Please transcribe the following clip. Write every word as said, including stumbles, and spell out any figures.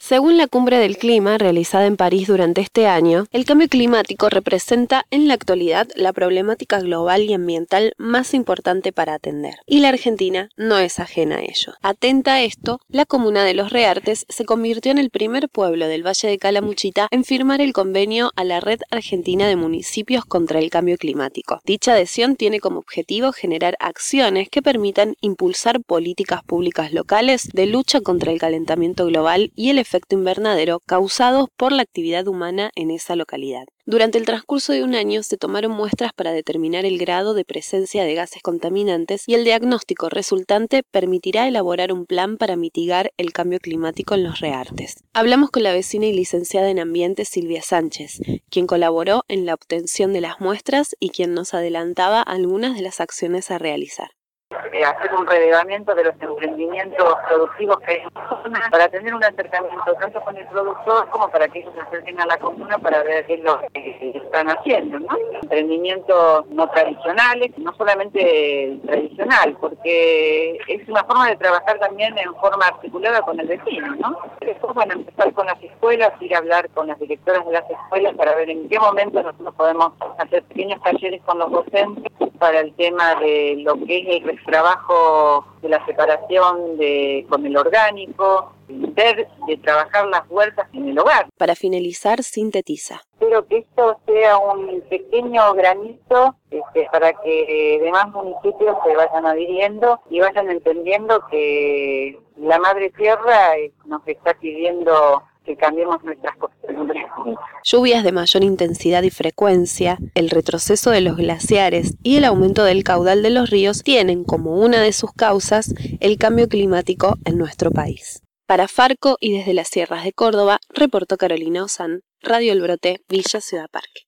Según la Cumbre del Clima, realizada en París durante este año, el cambio climático representa en la actualidad la problemática global y ambiental más importante para atender. Y la Argentina no es ajena a ello. Atenta a esto, la comuna de Los Reartes se convirtió en el primer pueblo del Valle de Calamuchita en firmar el convenio a la Red Argentina de Municipios contra el Cambio Climático. Dicha adhesión tiene como objetivo generar acciones que permitan impulsar políticas públicas locales de lucha contra el calentamiento global y el efecto invernadero causados por la actividad humana en esa localidad. Durante el transcurso de un año se tomaron muestras para determinar el grado de presencia de gases contaminantes y el diagnóstico resultante permitirá elaborar un plan para mitigar el cambio climático en Los Reartes. Hablamos con la vecina y licenciada en Ambiente Silvia Sánchez, quien colaboró en la obtención de las muestras y quien nos adelantaba algunas de las acciones a realizar. Hacer un relevamiento de los emprendimientos productivos que hay en la zona para tener un acercamiento tanto con el productor como para que ellos se acerquen a la comuna para ver qué es lo que están haciendo, ¿no? Emprendimientos no tradicionales, no solamente tradicional, porque es una forma de trabajar también en forma articulada con el vecino, ¿no? Después van a empezar con las escuelas, ir a hablar con las directoras de las escuelas para ver en qué momento nosotros podemos hacer pequeños talleres con los docentes para el tema de lo que es el trabajo de la separación de con el orgánico, ver de trabajar las huertas en el hogar. Para finalizar, sintetiza. Espero que esto sea un pequeño granito este, para que demás municipios se vayan adhiriendo y vayan entendiendo que la Madre Tierra nos está pidiendo que cambiemos nuestras costumbres. Lluvias de mayor intensidad y frecuencia, el retroceso de los glaciares y el aumento del caudal de los ríos tienen como una de sus causas el cambio climático en nuestro país. Para Farco y desde las sierras de Córdoba, reportó Carolina Ozán, Radio El Brote, Villa Ciudad Parque.